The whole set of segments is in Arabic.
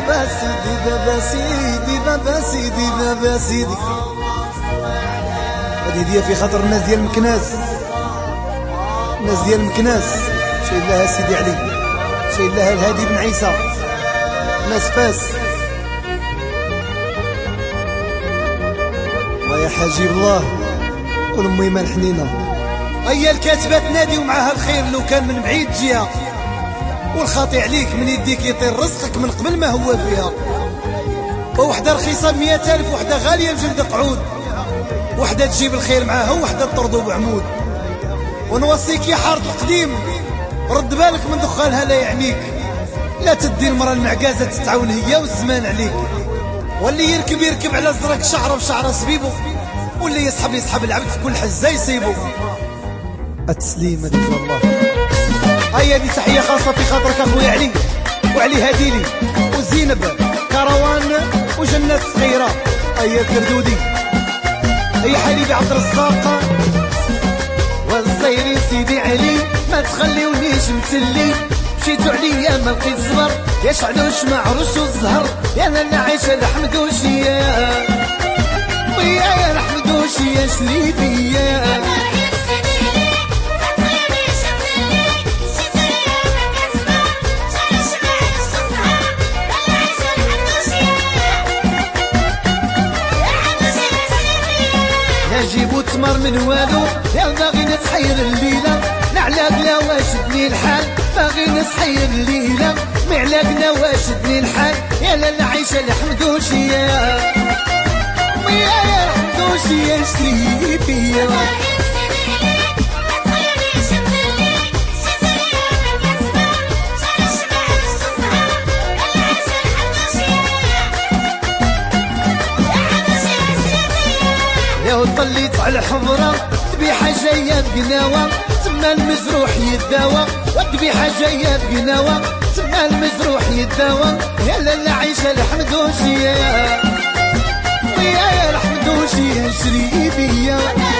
بابا سيدي بابا سيدي بابا سيدي بابا سيدي. هذه هدية في خاطر الناس ديال مكناس، الناس ديال مكناس شايل لها سيدي علي، شايل لها الهادي بن عيسى، ناس فاس. ويا حاجب الله والأمي ما الحنينة. هيا الكاتبة تنادي ومعها الخير لو كان من بعيد جهة، والخاطي عليك من يديك يطير رزقك من قبل ما هو فيها. ووحدة رخيصة ب100,000، وحدة غالية بجلد قعود، وحدة تجيب الخير معاها وحدة تطردو بعمود. ونوصيك يا حارة القديم رد بالك من دخانها لا يعنيك، لا تدي المرأة المعقازة تتعاون هي والزمان عليك. واللي يركب يركب على زرق شعره بشعره سبيبه، واللي يسحب العبد في كل حزة يصيبه. التسليم هذيك والله. هيا دي تحية خاصة في خاطرك اخويا علي، وعلي هاديلي وزينب كروان وجنات صغيرة. هيا الكردودي، هيا حبيبي عبد الرزاق والصيري سيدي علي، ما تخليونيش متلي، مشيتو عليا ما لقيت صبر، يا شعلوش مع رش والزهر، يا لالا عايشة الحمدوشية، ويا الحمدوشية شليبية. جيبو تمر من والو، يا باغي نتحير الليلة، معلاقنا واشدني الحال، باغي نتحير الليلة، معلاقنا واشدني الحال، يا لالا عايشة الحمدوشية، ويا الحمدوشية اشتري بيا. وطليت على الحمرة ذبيحة جاية بقناوة، تما المجروح يداوى، والذبيحة جاية بقناوة، تما المجروح يداوى، يا لالا عايشة الحمدوشية، ويا الحمدوشية شريبية.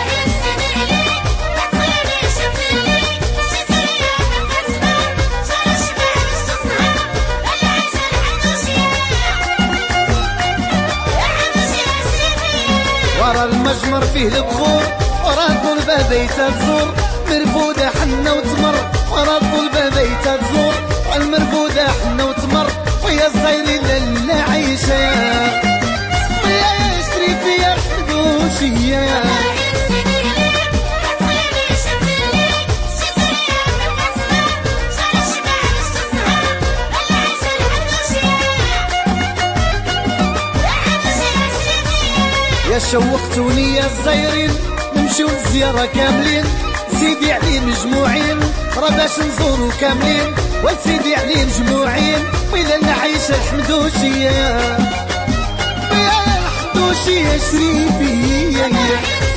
ورا المجمر فيه البخور، ورا الطلبة بيتها تزور، مرفودة حنة وتمر، ورا الطلبة بيتها تزور، والمرفودة حنة وتمر، ويا الصغيرين لالا عايشة، ويا يشتري فيا الحدوشية. يا شوقتوني يا الزايرين، نمشيو للزيارة كاملين، سيدي علي مجموعين، راه باش نزورو كاملين، وسيدي علي مجموعين، ويلا عايشة الحمدوشية، ويا الحمدوشية شريفية.